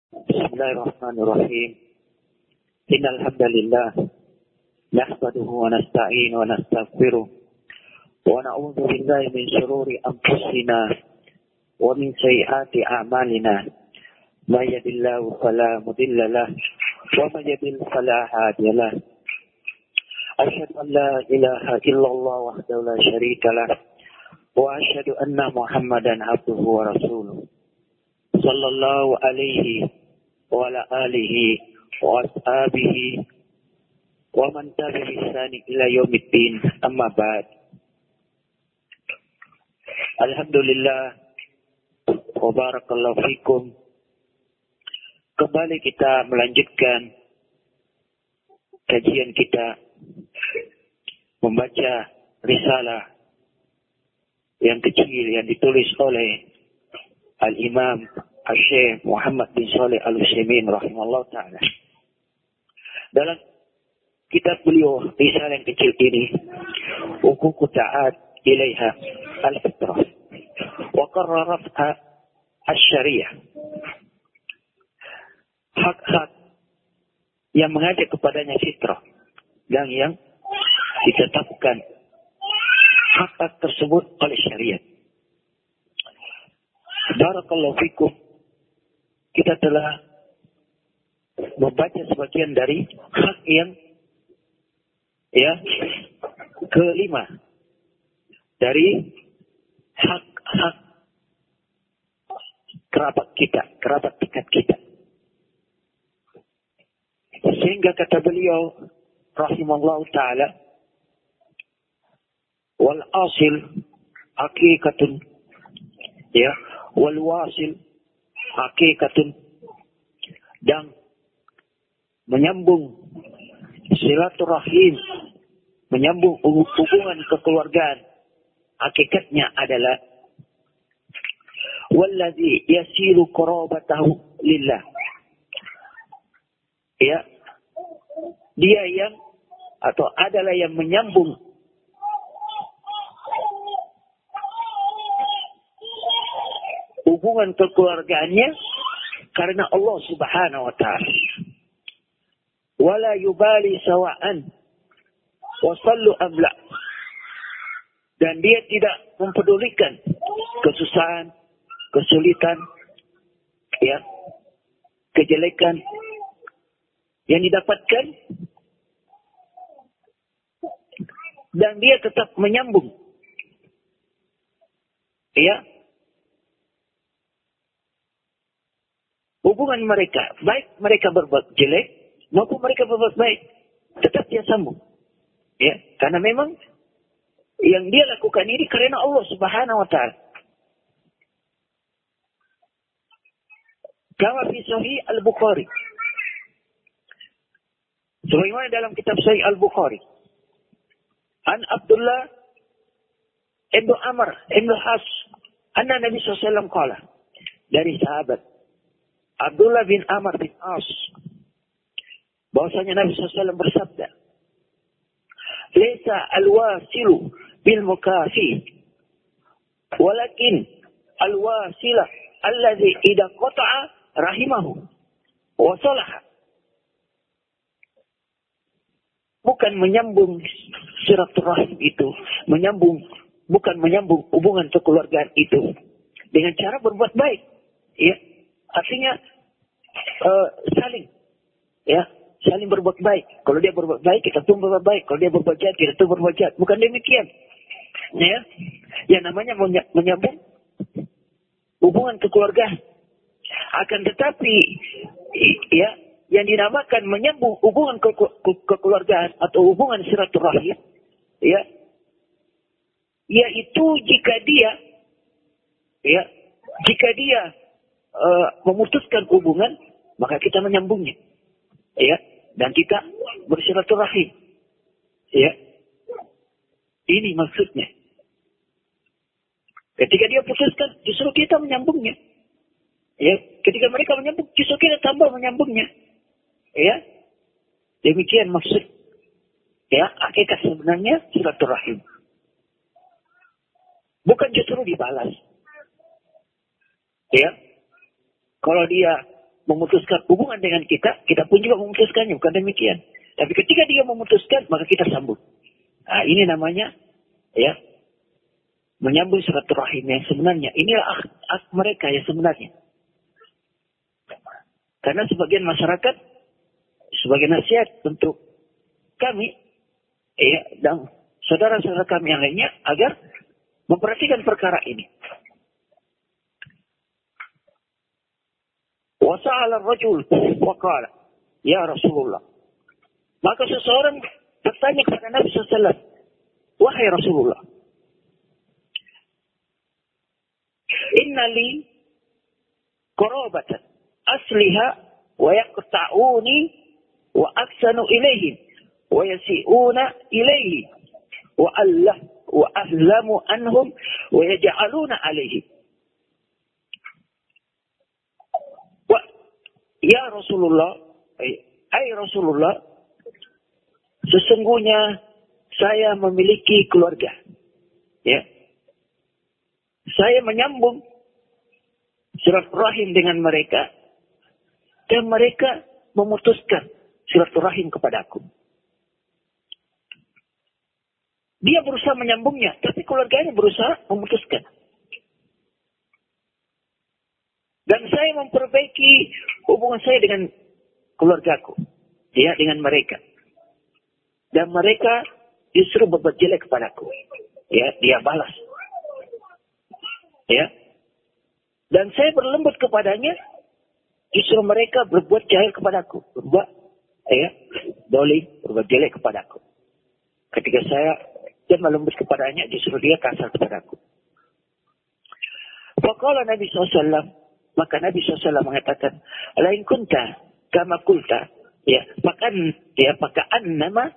Bismillahirrahmanirrahim. Innal hamdalillah nahmaduhu wa nasta'inu wa nastaghfiruh wa na'udzu billahi min shururi anfusina wa min sayyiati a'malina. May yahdihillahu fala mudilla lahu wa may yudlil fala hadiya lahu. Asyhadu an la ilaha illallah wahdahu la syarika lahu wa asyhadu anna Muhammadan abduhu wa rasuluh. Sallallahu alaihi wa ala alihi wa ashabihi wa man tabi'a bi ihsani ila yaumiddin, amma ba'd. Alhamdulillah wa barakallahu fikum. Kembali kita melanjutkan kajian kita membaca risalah yang kecil yang ditulis oleh Al-Imam Al-Syekh Muhammad bin Shalih Al-Utsaimin rahimahullah ta'ala. Dalam kitab beliau, risalah yang kecil ini, Huquq ta'at ilaiha al-fitrah wa qarraratha asy-syariah. Hak-hak yang mengajak kepadanya fitrah dan yang ditetapkan hak-hak tersebut oleh syariat. Barakallahu fikum. Kita telah membaca sebagian dari hak yang kelima dari hak-hak kerabat dekat kita. Sehingga kata beliau rahimallahu ta'ala, wal asil hakikatun wal wasil hakikatun, dan menyambung silaturahim, menyambung hubungan kekeluargaan, hakikatnya adalah wallazi yasilu qarabatahu lillah. Dia yang atau adalah yang menyambung hubungan kekeluargaannya karena Allah Subhanahu wa ta'ala. Wala yubali sawa'an wa sallu amla. Dan dia tidak mempedulikan kesusahan, kesulitan, kejelekan yang didapatkan, dan dia tetap menyambung hubungan mereka, baik mereka berbuat jelek maupun mereka berbuat baik, tetap dia sambung. Karena memang yang dia lakukan ini karena Allah Subhanahu wa ta'ala. Kama fi Sahih Al-Bukhari. Sebagaimana dalam kitab Sahih Al-Bukhari. An Abdullah ibn Amr ibn As, anna Nabi SAW qala, dari sahabat Abdullah bin Amr bin As, bahwasanya Nabi SAW bersabda, "Laisa al-wasilu bil mukafi, walakin al-wasilah alladhi idza qata'a rahimahu wa salaha." Bukan menyambung silaturahim itu, bukan menyambung hubungan kekeluargaan itu dengan cara berbuat baik. Artinya saling berbuat baik. Kalau dia berbuat baik, kita pun berbuat baik. Kalau dia berbuat jahat, kita pun berbuat jahat. Bukan demikian. Yang namanya menyambung hubungan kekeluargaan. Akan tetapi, yang dinamakan menyambung hubungan kekeluargaan atau hubungan silaturahim, yaitu jika dia memutuskan hubungan, maka kita menyambungnya, dan kita bersilaturahim, ini maksudnya. Ketika dia putuskan, justru kita menyambungnya, ketika mereka menyambung, justru kita tambah menyambungnya, demikian maksud, hakikat sebenarnya silaturahim. Bukan justru dibalas. Kalau dia memutuskan hubungan dengan kita, kita pun juga memutuskannya, bukan demikian. Tapi ketika dia memutuskan, maka kita sambut. Nah, ini namanya ya menyambung silaturahim yang sebenarnya. Inilah hak mereka yang sebenarnya. Karena sebagian masyarakat, sebagai nasihat untuk kami, ya, dan saudara-saudara kami yang lainnya, agar memperhatikan perkara ini. Wasa'ala rajul waqala, ya Rasulullah. Maka seseorang bertanya kepada Nabi SAW, wahai Rasulullah, inna li qarabatan asliha wa yaqta'uni wa aksanu ilaihim wa yasi'una ilaihi wa ahlamu anhum wa yaj'aluna alaihi. Ya Rasulullah, ay Rasulullah, sesungguhnya saya memiliki keluarga. Ya. Saya menyambung silaturahim dengan mereka dan mereka memutuskan silaturahim kepadaku. Dia berusaha menyambungnya, tapi keluarganya berusaha memutuskan. Dan saya memperbaiki hubungan saya dengan keluargaku, ya, dengan mereka. Dan mereka justru berbuat jelek kepadaku. Ya, dia balas. Ya. Dan saya berlembut kepadanya, justru mereka berbuat jahil kepadaku, berbuat dolim, berbuat jelek kepadaku. Ketika saya dan melembut kepadanya, justru dia kasar kepadaku. Faqala Nabi SAW, maka Nabi SAW mengatakan, lain kunta kama kulta, ya, maka annama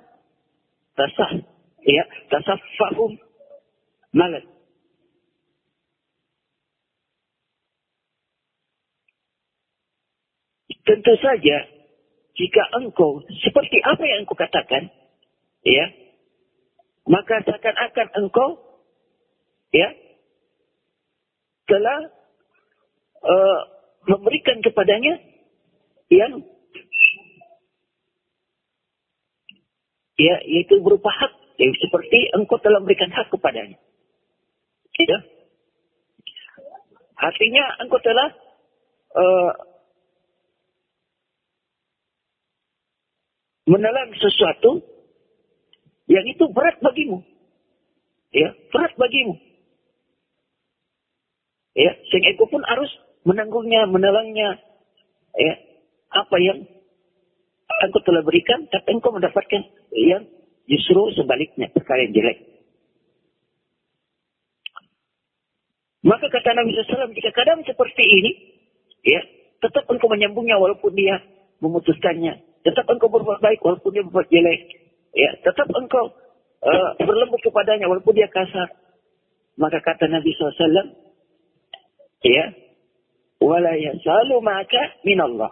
tasaffahum malat. Tentu saja, jika engkau seperti apa yang engkau katakan, ya, maka seakan-akan engkau, ya, telah memberikan kepadanya yang, ya, yaitu berupa hak, ya, seperti engkau telah memberikan hak kepadanya. Ya. Artinya engkau telah menelan sesuatu yang itu berat bagimu. Ya, berat bagimu. Ya, sehingga engkau pun harus menanggungnya, menelangnya. Ya, apa yang engkau telah berikan, tapi engkau mendapatkan yang justru sebaliknya, perkara yang jelek. Maka kata Nabi SAW, jika keadaan seperti ini, ya, tetap engkau menyambungnya walaupun dia memutuskannya. Tetap engkau berbuat baik walaupun dia berbuat jelek. Ya, tetap engkau berlembut kepadanya walaupun dia kasar. Maka kata Nabi SAW, ya, wala yasalu maka minallah.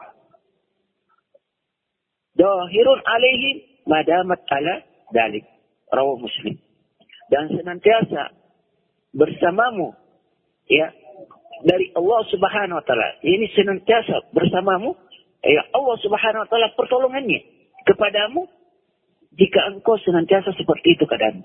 Dahirun alaihim madamat ala dalik. Rawah Muslim. Dan senantiasa bersamamu, ya, dari Allah Subhanahu wa taala. Ini senantiasa bersamamu, ya, Allah Subhanahu wa taala pertolongannya kepadamu jika engkau senantiasa seperti itu keadaanmu.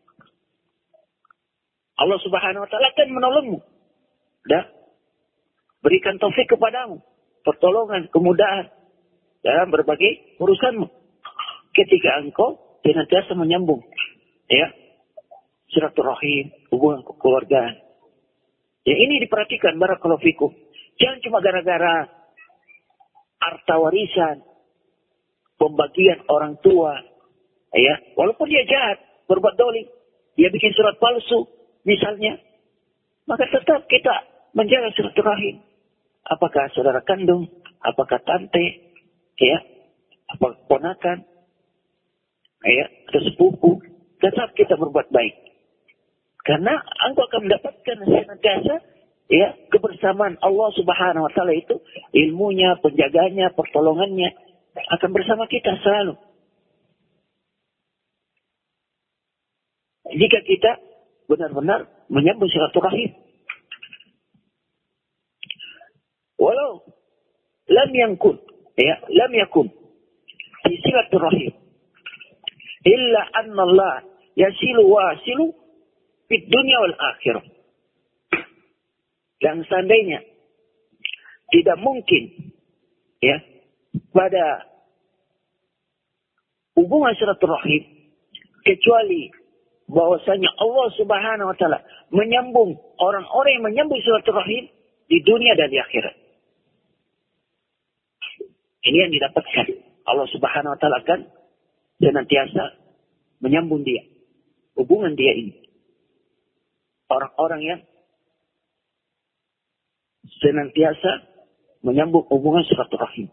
Allah Subhanahu wa taala akan menolongmu. Dan berikan taufik kepadamu, pertolongan, kemudahan dalam berbagai urusanmu. Ketika engkau senantiasa menyambung, ya, silaturahim, hubungan kekeluargaan. Ya, ini diperhatikan, barakallahu fikum. Jangan cuma gara-gara harta warisan, pembagian orang tua, ya, walaupun dia jahat, berbuat dolim, dia bikin surat palsu, misalnya, maka tetap kita menjaga silaturahim. Apakah saudara kandung, apakah tante, ya, apakah ponakan, ya, atau sepupu, tetap kita berbuat baik. Karena engkau akan mendapatkan senantiasa, ya, kebersamaan Allah Subhanahu wa taala itu, ilmunya, penjaganya, pertolongannya akan bersama kita selalu. Jika kita benar-benar menyambung silaturahim. Walau lam yakun fi silaturrahim illa anna Allah yasilu wasilu fid dunya wal akhirah. Dan seandainya tidak mungkin ya pada hubungan silaturahim kecuali bahwasanya Allah Subhanahu wa taala menyambung orang-orang yang menyambung silaturahim di dunia dan di akhirat. Ini yang didapatkan. Allah Subhanahu wa taala akan senantiasa menyambung dia. Hubungan dia ini. Orang-orang yang senantiasa menyambung hubungan silaturahim.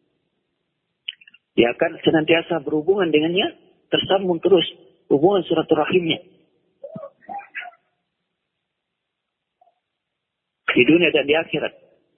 Dia akan senantiasa berhubungan dengannya, tersambung terus hubungan silaturahimnya. Di dunia dan di akhirat.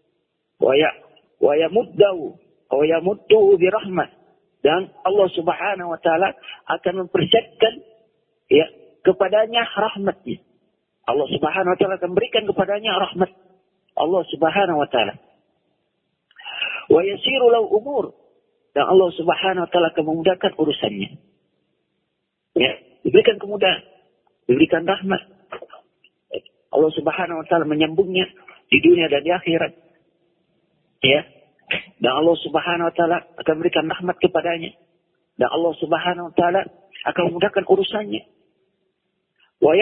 Wa yamuddahu birahmat. Dan Allah Subhanahu wa taala akan mempersiapkan ya kepadanya rahmatnya. Allah Subhanahu wa taala akan berikan kepadanya rahmat Allah Subhanahu wa taala. Wa yasiru lahu umur. Dan Allah Subhanahu wa taala akan memudahkan urusannya. Ya, diberikan kemudahan, diberikan rahmat. Allah Subhanahu wa taala menyambungnya di dunia dan di akhirat. Ya. Dan Allah Subhanahu wa taala akan berikan rahmat kepadanya. Dan Allah Subhanahu wa taala akan memudahkan urusannya. Wa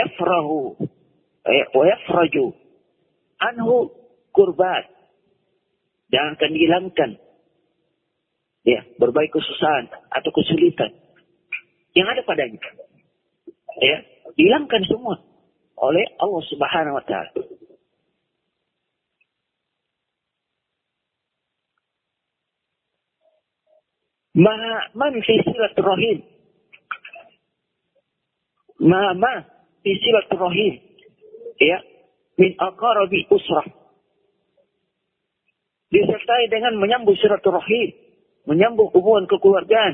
yafraju anhu kurbat. Dan akan dihilangkan ya berbagai kesusahan atau kesulitan yang ada padanya. Ya, dihilangkan semua oleh Allah Subhanahu wa taala. Man fi silaturrahim. Ma fi silaturrahim. Ya, min aqarabi usrah. Disertai dengan menyambung silaturrahim, menyambung hubungan kekeluargaan.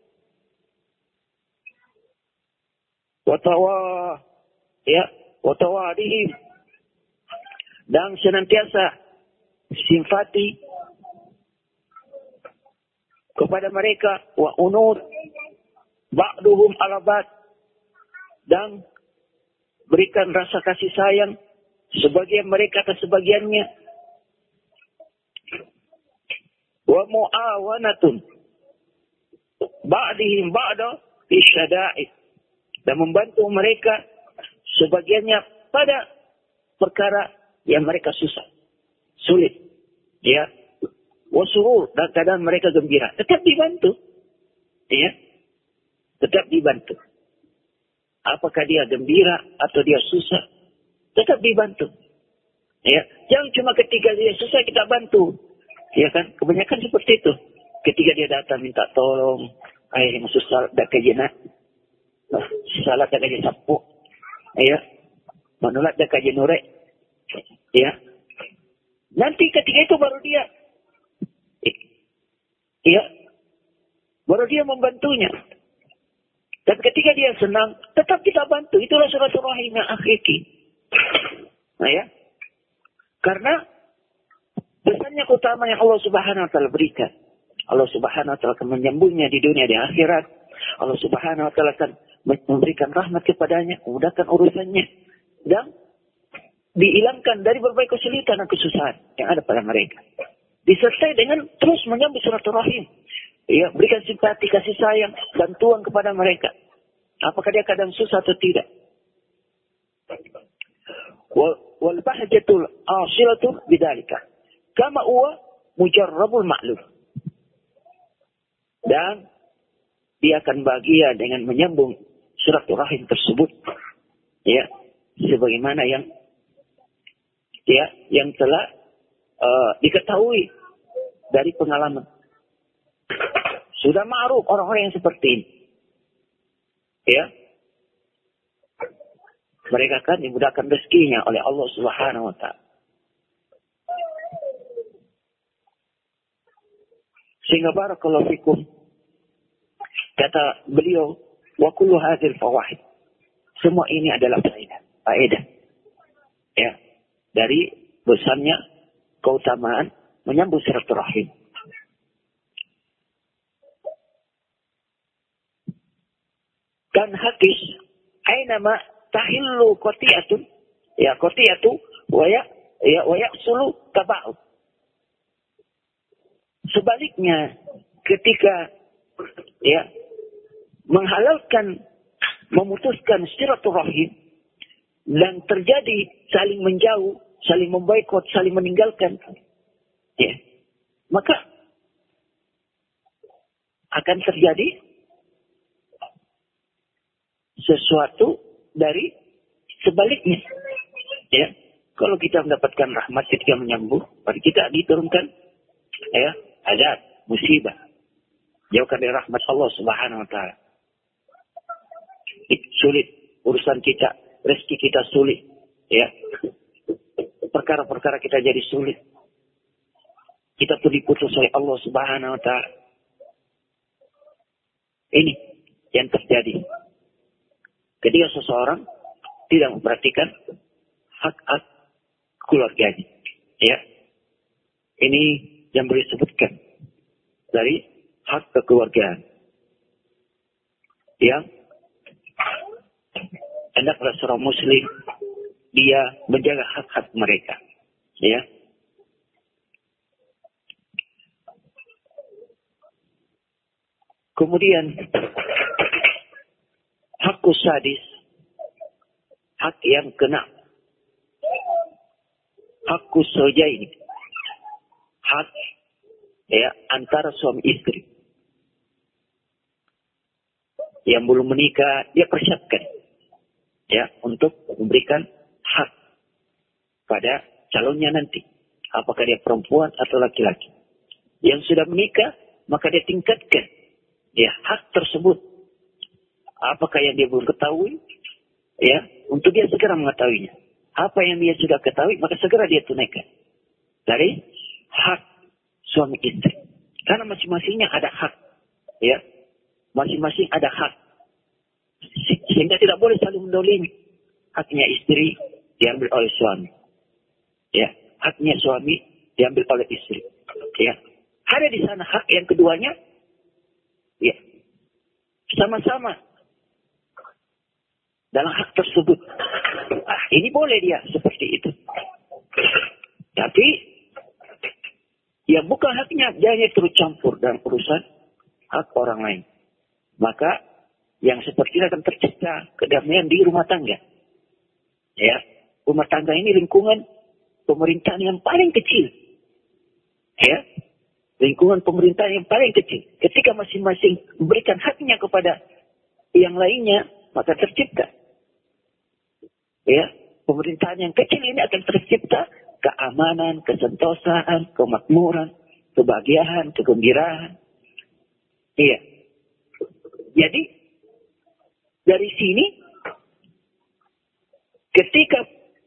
Watawadihim. Dan senantiasa simpati kepada mereka, wa unur ba'duhum ala ba'd, dan berikan rasa kasih sayang sebagian mereka ke sebagiannya, wa mu'awanatun ba'dihim ba'da fi syada'id, dan membantu mereka sebagiannya pada perkara yang mereka susah, sulit, ya. Wasurur, dan keadaan mereka gembira. Tetap dibantu. Ya. Tetap dibantu. Apakah dia gembira atau dia susah, tetap dibantu. Ya. Jangan cuma ketika dia susah kita bantu. Ya kan? Kebanyakan seperti itu. Ketika dia datang minta tolong, masuk salat dah kajena. Salat dah kajen sapu. Ya. Manulat dah kajen nurek. Ya. Nanti ketika itu baru dia ya, baru dia membantunya. Dan ketika dia senang, tetap kita bantu. Itulah silaturahim yang hakiki. Nah ya, karena besarnya keutamaan yang Allah Subhanahu wa taala berikan. Allah Subhanahu wa taala akan menyambungnya di dunia di akhirat. Allah Subhanahu wa taala akan memberikan rahmat kepadanya, memudahkan urusannya, dan dihilangkan dari berbagai kesulitan dan kesusahan yang ada pada mereka. Disertai dengan terus menyambung silaturahim. Ya, berikan simpati, kasih sayang, bantuan kepada mereka. Apakah dia kadang susah atau tidak. Wal bahjatul asilatu bidzalika. Kama huwa mujarrabul ma'lum. Dan dia akan bahagia dengan menyambung silaturahim tersebut. Ya, sebagaimana yang telah diketahui dari pengalaman. Sudah ma'ruf orang-orang yang seperti ini. Ya. Mereka akan dimudahkan rezekinya oleh Allah Subhanahu wa taala. Sehingga barakallahu fikum, kata beliau, wa kullu hadhil fawaid. Semua ini adalah faedah. Ya. Dari besarnya keutamaan menyambung silaturahim. kan hakis ainama tahillu qati'atun ya qati'atu wa yahsulu taba'ud. Sebaliknya ketika ya menghalalkan memutuskan silaturahim dan terjadi saling menjauh, saling memboikot, saling meninggalkan, ya, maka akan terjadi sesuatu dari sebaliknya. Ya, kalau kita mendapatkan rahmat ketika menyambut, pada kita diturunkan ya azab, musibah. Jauhkan dari rahmat Allah Subhanahu wa taala. Sulit urusan kita, rezeki kita sulit, ya. Perkara-perkara kita jadi sulit. Kita tuh diputus oleh Allah Subhanahu wa taala. Ini yang terjadi ketika seseorang tidak memperhatikan hak-hak keluarganya. Ya. Ini yang boleh disebutkan dari hak kekeluargaan. Yang hendaklah seorang muslim dia menjaga hak-hak mereka. Ya. Kemudian hak sadis, hak yang kena, hak zawjaini, hak ya antara suami istri yang belum menikah, dia persiapkan ya untuk memberikan hak pada calonnya nanti, apakah dia perempuan atau laki-laki. Yang sudah menikah maka dia tingkatkan ya hak tersebut, apakah yang dia belum ketahui ya untuk dia segera mengetahuinya, apa yang dia sudah ketahui maka segera dia tunaikan dari hak suami istri, karena masing-masingnya ada hak ya, masing-masing ada hak, sehingga tidak boleh saling mendolimi. Haknya istri diambil oleh suami, ya, haknya suami diambil oleh istri, ya. Ada di sana hak yang keduanya, ya, sama-sama dalam hak tersebut. Ini boleh dia seperti itu. Tapi yang bukan haknya, dia hanya turut campur dalam urusan hak orang lain. Maka yang seperti itu akan tercipta kedamaian di rumah tangga. Ya, rumah tangga ini lingkungan pemerintahan yang paling kecil. Ya, lingkungan pemerintahan yang paling kecil. Ketika masing-masing memberikan haknya kepada yang lainnya, maka tercipta. Ya, pemerintahan yang kecil ini akan tercipta keamanan, kesentosaan, kemakmuran, kebahagiaan, kegembiraan. Iya. Jadi dari sini ketika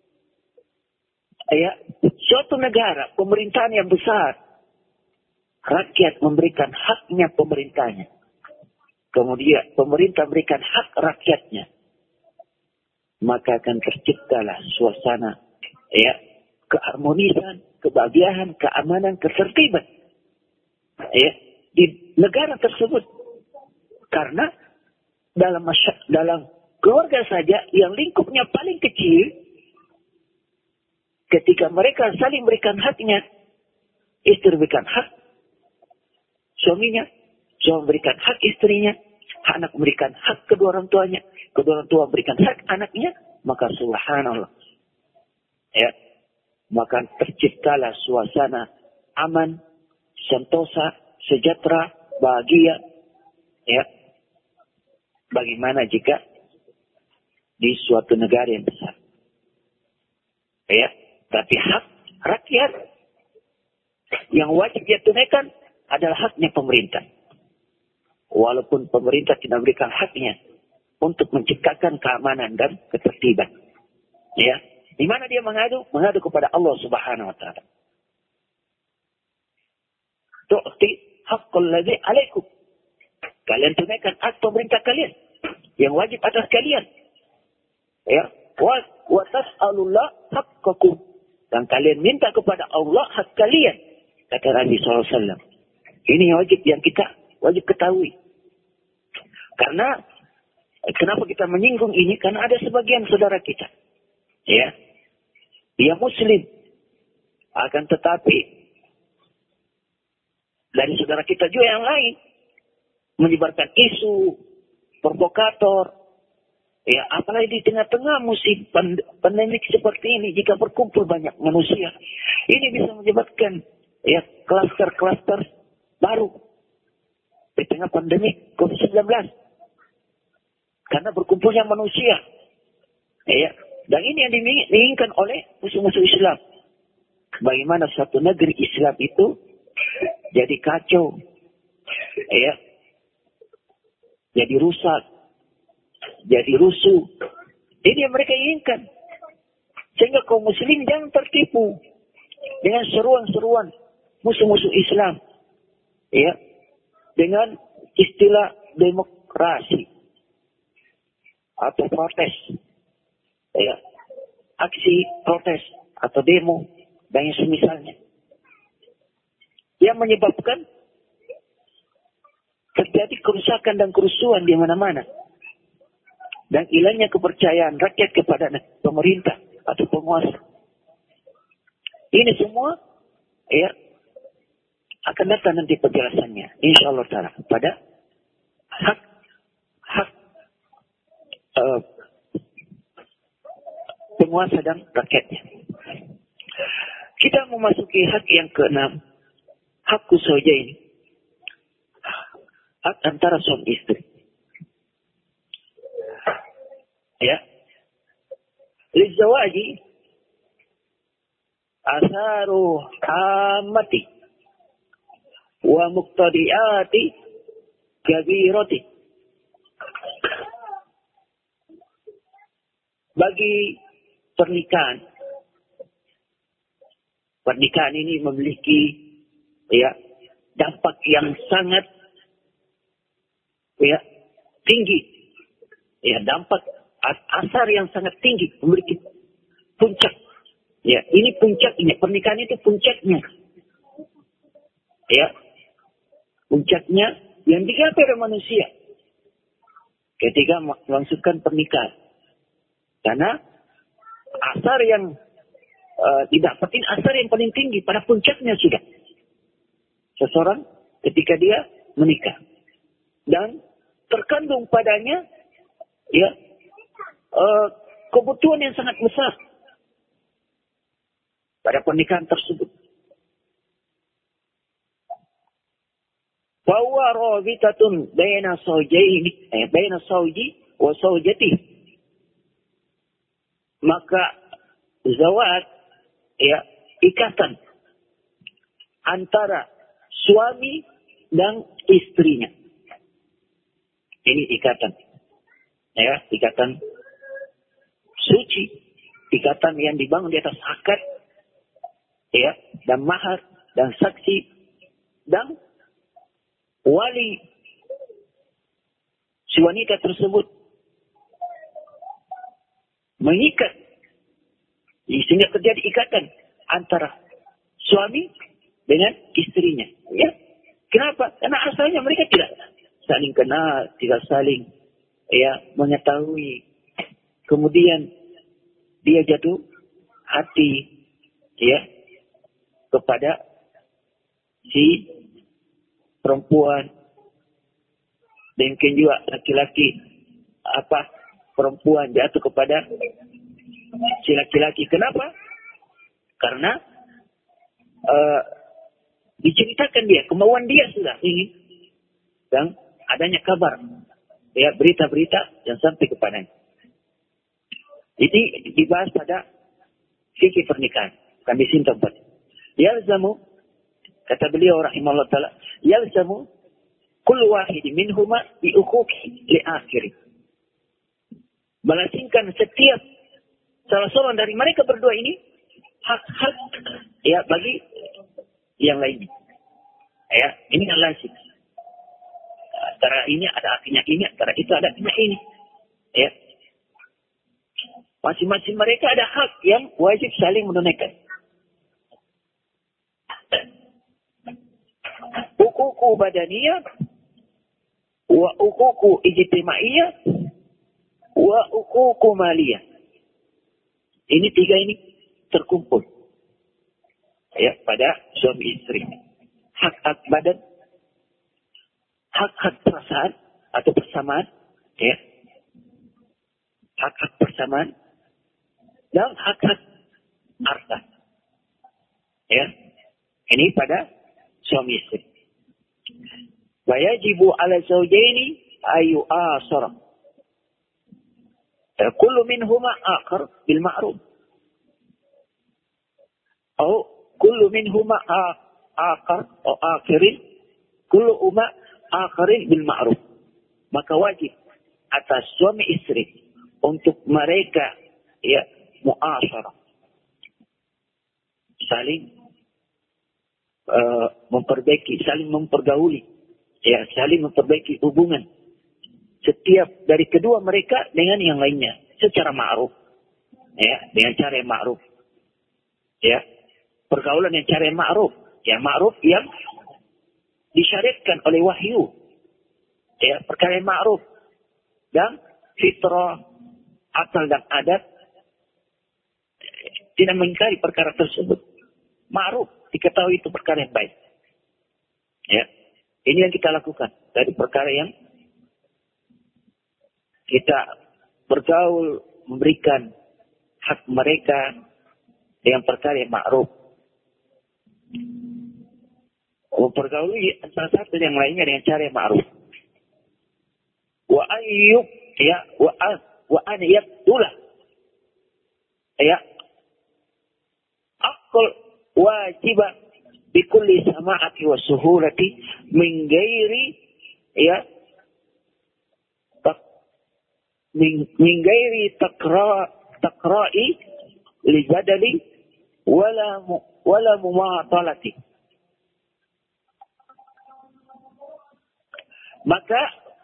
ya suatu negara, pemerintahan yang besar, rakyat memberikan haknya pemerintahnya. Kemudian pemerintah berikan hak rakyatnya. Maka akan terciptalah suasana ya keharmonisan, kebahagiaan, keamanan, ketertiban ya di negara tersebut. Karena dalam keluarga saja yang lingkupnya paling kecil, ketika mereka saling berikan haknya, istri berikan hak suaminya, suami berikan hak istrinya, anak memberikan hak kedua orang tuanya, kedua orang tua memberikan hak anaknya, maka subhanallah ya, maka terciptalah suasana aman, sentosa, sejahtera, bahagia ya. Bagaimana jika di suatu negara yang besar ya, tapi hak rakyat yang wajib dia tunaikan adalah haknya pemerintah. Walaupun pemerintah tidak berikan haknya untuk menciptakan keamanan dan ketertiban. Ya, di mana dia mengadu? Mengadu kepada Allah Subhanahu wa taala. Tu'ti haqqal ladzi 'alaikum. Kalian tunaikan hak pemerintah kalian yang wajib atas kalian. Ya, wa tas'alullah haqqakum. Dan kalian minta kepada Allah hak kalian. Kata Nabi SAW. Ini wajib yang kita wajib ketahui. Karena Kenapa kita menyinggung ini? Karena ada sebagian saudara kita, ya, dia Muslim, akan tetapi dari saudara kita juga yang lain menyebarkan isu provokator, ya, apalagi di tengah-tengah musim pandemik seperti ini, jika berkumpul banyak manusia, ini bisa menyebabkan, ya, klaster-klaster baru di tengah pandemik COVID-19. Karena berkumpulnya manusia. Ya. Dan ini yang diinginkan oleh musuh-musuh Islam. Bagaimana satu negeri Islam itu jadi kacau. Ya. Jadi rusak. Jadi rusuh. Ini yang mereka inginkan. Sehingga kaum muslim jangan tertipu dengan seruan-seruan musuh-musuh Islam. Ya. Dengan istilah demokrasi. Atau protes, ya, aksi protes atau demo dan yang semisalnya, yang menyebabkan terjadi kerusakan dan kerusuhan di mana-mana dan hilangnya kepercayaan rakyat kepada pemerintah atau penguasa. Ini semua, ya, akan datang nanti penjelasannya, insyaallah taala, pada hak penguasa dan rakyatnya. Kita memasuki hak yang keenam, hak zawjain, hak antara suami istri. Ya, lizawaji asaru amati wa muqtadiati kabirati. Bagi pernikahan ini memiliki, ya, dampak yang sangat, ya, tinggi, ya, dampak asar yang sangat tinggi, memiliki puncak, ya, ini puncaknya, pernikahan itu puncaknya, ya, puncaknya yang digapai oleh manusia ketika melangsungkan pernikahan. Karena asar yang didapatin, asar yang paling tinggi pada puncaknya sudah seseorang ketika dia menikah, dan terkandung padanya, ya, kebutuhan yang sangat besar pada pernikahan tersebut. Bahwa rabitatun baina zawji wa zawjatihi. Maka zawat, ya, ikatan antara suami dan istrinya. Ini ikatan, ya, ikatan suci, ikatan yang dibangun di atas akad, ya, dan mahar dan saksi dan wali si wanita tersebut mengikat, sehingga terjadi ikatan antara suami dengan istrinya. Ya, kenapa? Karena asalnya mereka tidak saling kenal, tidak saling, ya, mengetahui. Kemudian dia jatuh hati, ya, kepada si perempuan, dan mungkin juga laki-laki, perempuan jatuh kepada si laki-laki. Kenapa? Karena diceritakan dia, kemauan dia sudah ingin, dan adanya kabar, ya, berita-berita yang sampai kepadanya. Ini dibahas pada fikih pernikahan. Kan di sini tempat. Yalzamu, kata beliau rahimahullah taala, yalzamu kullu wahidi minhuma bi uquqi li akhiri. Melasingkan setiap salah seorang dari mereka berdua ini hak-hak, ya, bagi yang lainnya. Ya, ini yang lazim. Antara ini ada artinya ini, antara itu ada artinya ini. Ya. Masing-masing mereka ada hak yang wajib saling menunaikan. Hukuku badaniyah wa hukuku ijtimaiyah wa uququ maliyah. Ini tiga ini terkumpul ya pada suami istri. Hak-hak badan, hak-hak perasaan atau persamaan, ya. Hak-hak persamaan dan hak-hak harta. Ya. Ini pada suami istri. Wa yajibu 'ala zawjaini ayu asara. Kullu minhuma akhar bil ma'ruf. Atau kullu minhuma akhar atau akhirin kullu uma akhirin bil ma'ruf. Maka wajib atas suami istri untuk mereka ya muasyarah, saling memperbaiki, saling mempergauli, ya saling memperbaiki hubungan setiap dari kedua mereka dengan yang lainnya secara ma'ruf, ya dengan cara yang ma'ruf, ya pergaulan yang cara yang ma'ruf, ya ma'ruf yang disyariatkan oleh wahyu, ya perkara yang ma'ruf dan fitrah, akal dan adat tidak mengingkari perkara tersebut. Ma'ruf, diketahui itu perkara yang baik. Ya. Ini yang kita lakukan dari perkara yang kita bergaul, memberikan hak mereka dengan perkara yang ma'ruf. Mempergauli antara satu yang lainnya dengan cara yang ma'ruf. Wa ayyub ya wa an yabdula ya akal wajibah bikulli sama'ati wa suhulati min ghairi ya min ghairi takra'i li jadali wala mumatalati. Maka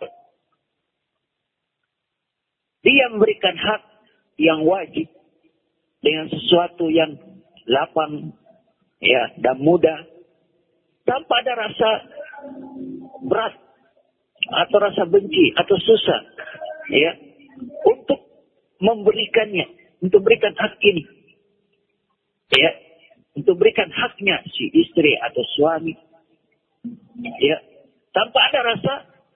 dia memberikan hak yang wajib dengan sesuatu yang lapang ya dan mudah tanpa ada rasa berat atau rasa benci atau susah ya untuk memberikannya, untuk berikan hak ini ya, untuk berikan haknya si istri atau suami ya tanpa ada rasa.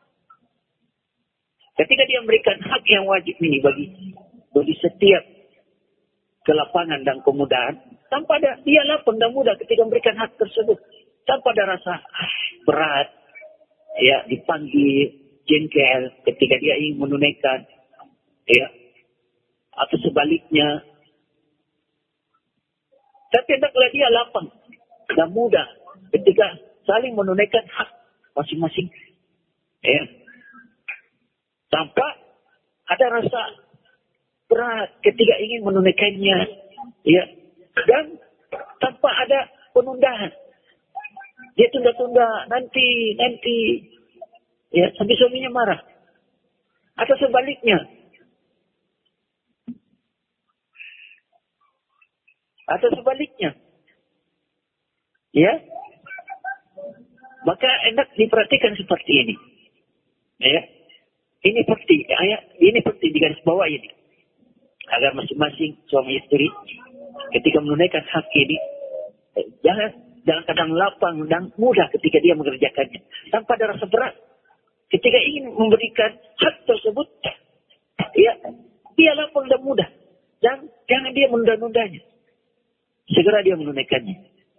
Ketika dia memberikan hak yang wajib ini bagi setiap kelapangan dan kemudahan, tanpa ada, dia lapang dan mudah ketika memberikan hak tersebut, tanpa ada rasa berat, ya dipanggil, jengkel ketika dia ingin menunaikan, ya atau sebaliknya. Tapi hendaklah dia lapang dan mudah ketika saling menunaikan hak masing-masing, ya. Tanpa ada rasa berat ketika ingin menunaikannya, ya, dan tanpa ada penundaan. Dia tunda-tunda nanti, ya, sampai suaminya marah. Atau sebaliknya. Ya. Maka hendak diperhatikan seperti ini. Ya. Ini penting digarisbawahi ini. Agar masing-masing suami istri ketika menunaikan hak ini jangan kadang lapang dan mudah ketika dia mengerjakannya tanpa ada rasa berat. Ketika ingin memberikan hak tersebut, ya dia lapang dan mudah dan jangan dia menunda-nundanya. Segera dia menunaikannya.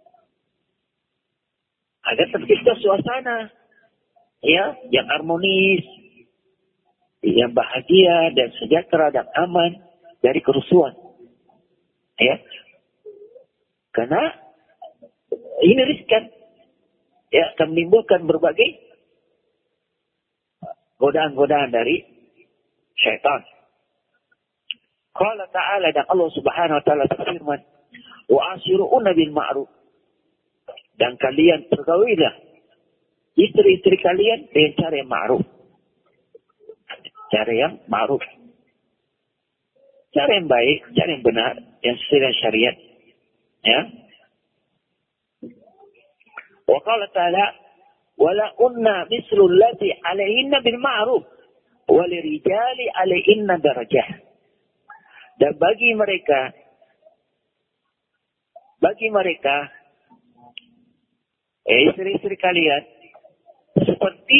Agar tercipta suasana ya yang harmonis, yang bahagia dan sejahtera dan aman dari kerusuhan. Ya. Karena ini riskan. Ya, akan menimbulkan berbagai godaan-godaan dari syaitan. Qala ta'ala, dan Allah Subhanahu wa taala berfirman, "Wa ashiru'unna bil ma'ruf." Dan kalian pergaulilah istri-istri kalian dengan cara yang ma'ruf. Cara yang ma'ruf. Cara yang baik, cara yang benar, yang sesuai dengan syariat. Ya. Wa qala ta'ala, "Wa la unna mislu allati 'alayhinna bil ma'ruf." walirijali alaihinna darajah. Dan bagi mereka istri-istri kalian seperti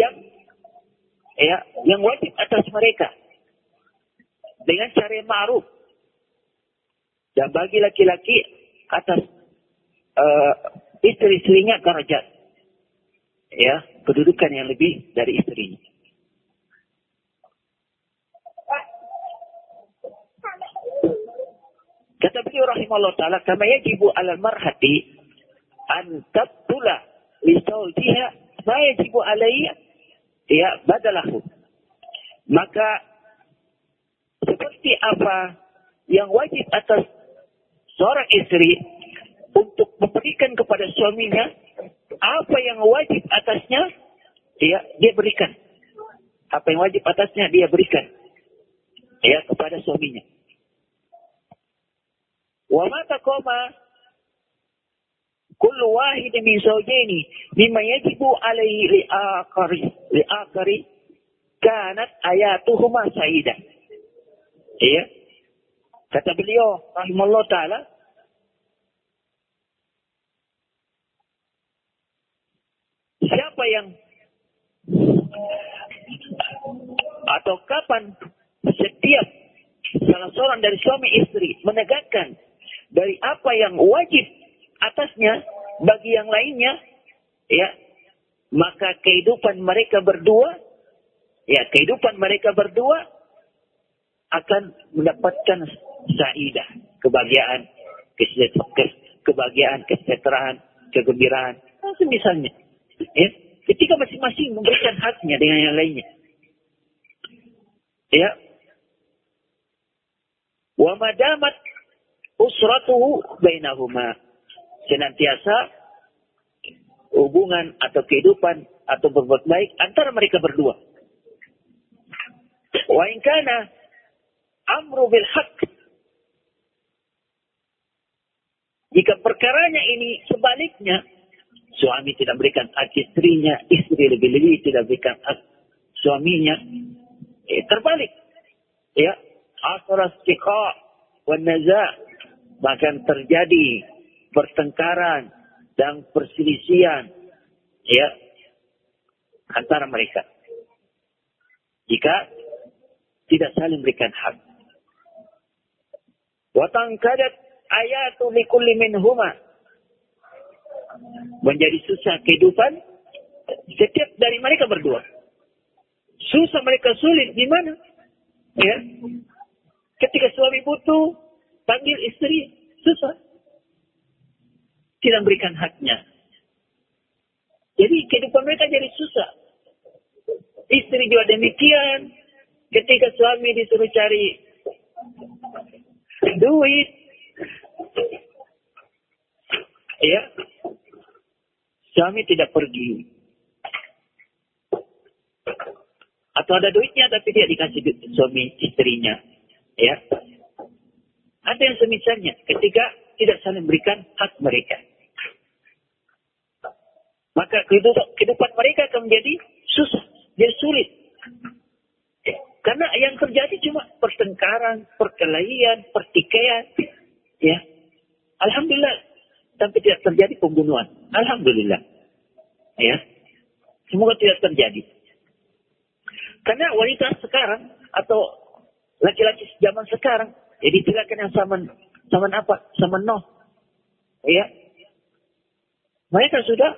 yang wajib atas mereka dengan cara yang ma'ruf. Dan bagi laki-laki atas istri-istrinya darajat, kedudukan yang lebih dari istrinya. Kata beliau rahimahullah ta'ala, kama yajibu alal marhati an tabtula li zawjiha ma yajibu alayya badalahu. Maka seperti apa yang wajib atas seorang istri untuk memberikan kepada suaminya, apa yang wajib atasnya dia berikan. Apa yang wajib atasnya dia berikan kepada suaminya. Wa ma taqama kullu wahidin min zawjaini mimma yajibu alaihi li'akari kanat ayatuhuma sa'idah. Kata beliau rahimahullah ta'ala, siapa yang atau kapan setiap salah seorang dari suami istri menegakkan dari apa yang wajib atasnya bagi yang lainnya, maka kehidupan mereka berdua akan mendapatkan saidah, kebahagiaan, kesejahteraan, kegembiraan. Misalnya, ketika masing-masing memberikan haknya dengan yang lainnya. Wa madamat usratuhu bainahuma, senantiasa hubungan atau kehidupan atau berbuat baik antara mereka berdua. Wa in kana amru bil haqq, jika perkaranya ini sebaliknya, suami tidak berikan hak istrinya, istri lebih-lebih tidak berikan hak suaminya, terbalik, asara istiqa wan naza', bahkan terjadi pertengkaran dan perselisihan antara mereka jika tidak saling berikan hak. Wa tanqadat ayatu likulli minhuma, menjadi susah kehidupan setiap dari mereka berdua. Susah mereka, sulit di mana? Ketika suami butuh, panggil istri, susah. Tidak berikan haknya. Jadi kehidupan mereka jadi susah. Istri juga demikian. Ketika suami disuruh cari duit, suami tidak pergi. Atau ada duitnya tapi tidak dikasih suami istrinya. Ada yang semisalnya ketika tidak saling berikan hak mereka. Maka kehidupan mereka akan menjadi susah, jadi sulit. Karena yang terjadi cuma pertengkaran, perkelahian, pertikaian. Alhamdulillah, tapi tidak terjadi pembunuhan. Alhamdulillah. Semoga tidak terjadi. Karena wanita sekarang atau laki-laki zaman sekarang, ditinggalkan yang sama apa? Sama noh. Mereka sudah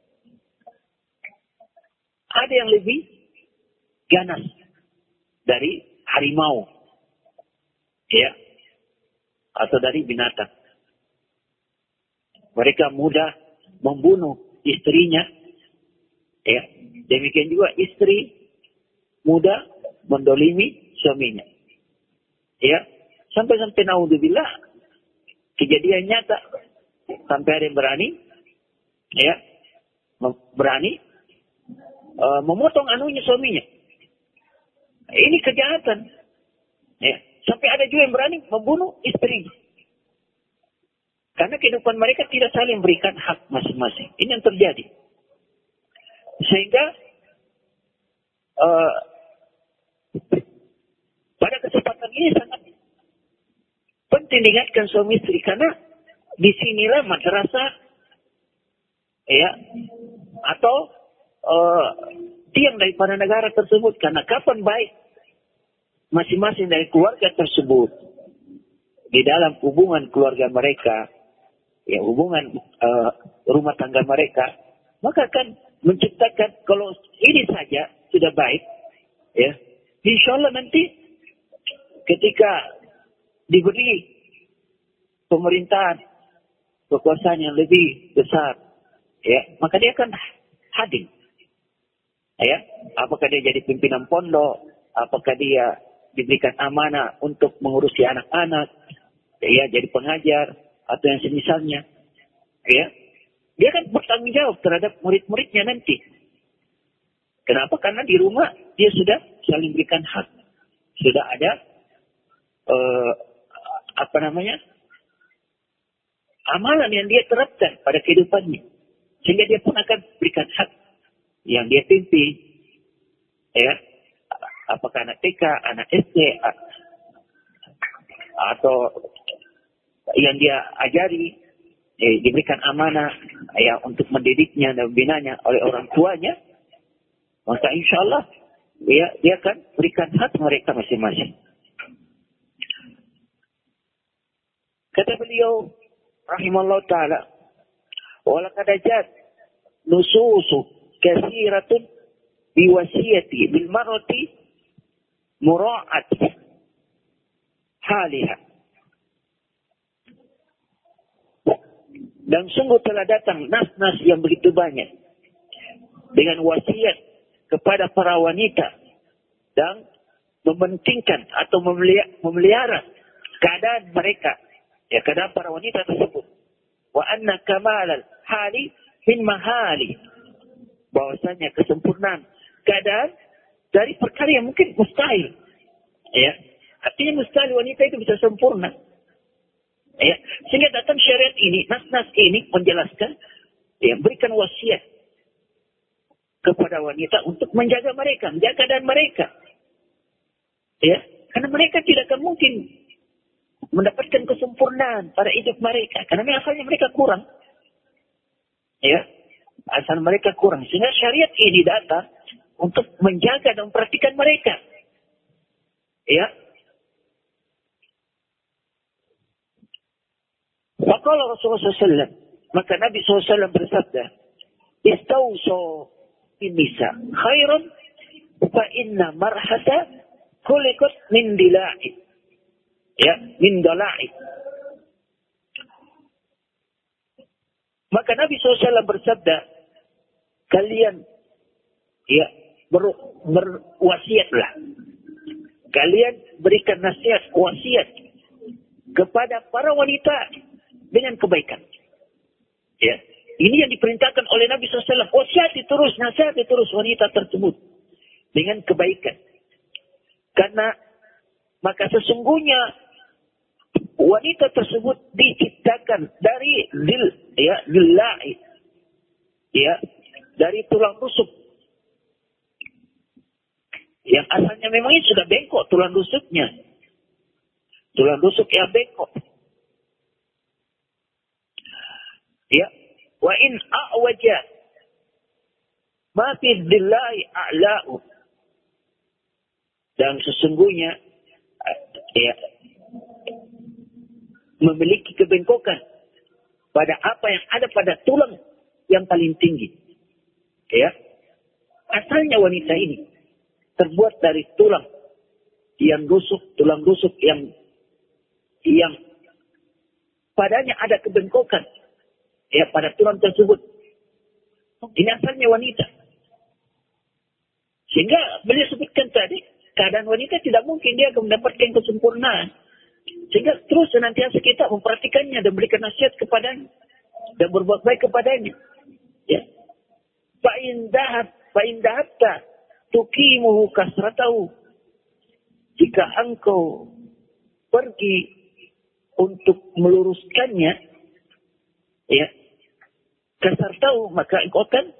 ada yang lebih ganas dari harimau. Atau dari binatang. Mereka mudah membunuh istrinya. Demikian juga istri mudah mendolimi suaminya. Sampai-sampai naudzubillah kejadian nyata, sampai ada yang berani memotong anunya suaminya. Ini kejahatan. Sampai ada juga yang berani membunuh istrinya. Karena kehidupan mereka tidak saling berikan hak masing-masing. Ini yang terjadi. Sehingga belakang ini sangat penting diingatkan suami istri, karena disinilah madrasah, ya, atau tiang daripada negara tersebut. Karena kapan baik masing-masing dari keluarga tersebut di dalam hubungan keluarga mereka, ya, hubungan rumah tangga mereka, maka akan menciptakan, kalau ini saja sudah baik, ya, insya Allah nanti ketika diberi pemerintahan, kekuasaan yang lebih besar, ya, maka dia akan hadir, ya, apakah dia jadi pimpinan pondok, apakah dia diberikan amanah untuk mengurusi anak-anak, ya, jadi pengajar atau yang semisalnya, ya, dia akan bertanggung jawab terhadap murid-muridnya nanti. Kenapa? Karena di rumah dia sudah saling berikan hak, sudah ada amalan yang dia terapkan pada kehidupannya, sehingga dia pun akan berikan hak yang dia pimpin, ya, apakah anak TK, anak SD, atau yang dia ajari, diberikan amanah, ya, untuk mendidiknya dan membinanya oleh orang tuanya, maka insya Allah, ya, dia akan berikan hak mereka masing-masing. Kata beliau rahimahullah ta'ala, walaqad ja'at nususu katsiratun biwasiyati bil marati mura'at haliha. Dan sungguh telah datang nas-nas yang begitu banyak dengan wasiat kepada para wanita dan mementingkan atau memelihara keadaan mereka, ya, keadaan para wanita tersebut. Wa anna kamalal hali min mahali, bahwasanya kesempurnaan keadaan dari perkara yang mungkin mustahil, ya, artinya mustahil wanita itu bisa sempurna, ya, sehingga datang syariat ini, nas-nas ini menjelaskan, ya, berikan wasiat kepada wanita untuk menjaga mereka, menjaga keadaan mereka, ya, karena mereka tidak akan mungkin mendapatkan kesempurnaan pada hidup mereka, karena asalnya mereka kurang, ya, asal mereka kurang, sehingga syariat ini datang untuk menjaga dan memperhatikan mereka, ya. Faqala Rasulullah SAW, maka Nabi SAW bersabda, istausu bin nisa khairan fa inna marhata khuliqat min dila'i, ya, min dala'i. Maka Nabi SAW bersabda, kalian, ya, berwasiatlah, kalian berikan nasihat, wasiat kepada para wanita dengan kebaikan, ya. Ini yang diperintahkan oleh Nabi SAW. Wasiyati terus, nasihati terus wanita tersebut dengan kebaikan. Karena maka sesungguhnya wanita tersebut diciptakan dari dilla'i, ya, dari tulang rusuk. Yang asalnya memang ini sudah bengkok tulang rusuknya. Tulang rusuk yang bengkok. Ya, wa in a'waja ma fi dillahi a'la'u. Dan sesungguhnya, ya, memiliki kebengkokan pada apa yang ada pada tulang yang paling tinggi, ya. Asalnya wanita ini terbuat dari tulang yang rusuk, tulang rusuk yang padanya ada kebengkokan, ya, pada tulang tersebut. Ini asalnya wanita. Sehingga beliau sebutkan tadi, keadaan wanita tidak mungkin dia akan mendapatkan kesempurnaan. Sehingga terus senantiasa kita memperhatikannya dan berikan nasihat kepadanya dan berbuat baik kepadanya. Ya. Fa'in dahatta tuqimuhu kasratahu. Jika engkau pergi untuk meluruskannya, ya, kasartahu, maka engkau akan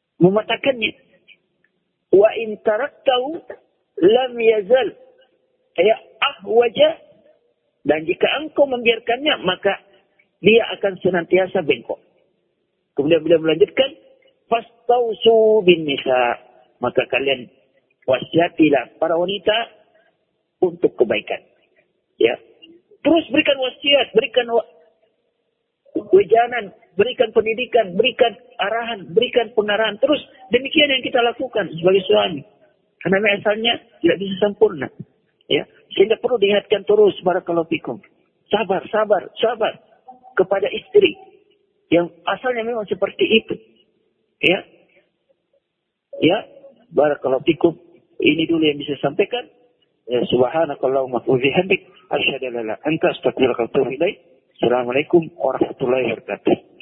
mematahkannya. Wa in taraktahu lam yazal Ya, ahwaja. Dan jika engkau membiarkannya, maka dia akan senantiasa bengkok. Kemudian beliau melanjutkan, fastausu bin nisa. Maka kalian wasiatilah para wanita untuk kebaikan. Ya. Terus berikan wasiat, berikan wejangan, berikan pendidikan, berikan arahan, berikan pengarahan. Terus demikian yang kita lakukan sebagai suami. Karena asalnya tidak bisa sempurna. Ya, sehingga perlu diingatkan terus barakallahu fikum. Sabar kepada istri yang asalnya memang seperti itu. Ya. Ya, barakallahu fikum. Ini dulu yang bisa sampaikan. Ya, subhanakallahumma wa bihamdik asyhadu an la ilaha illa anta astaghfiruka wa atubu ilaik. Assalamualaikum warahmatullahi wabarakatuh.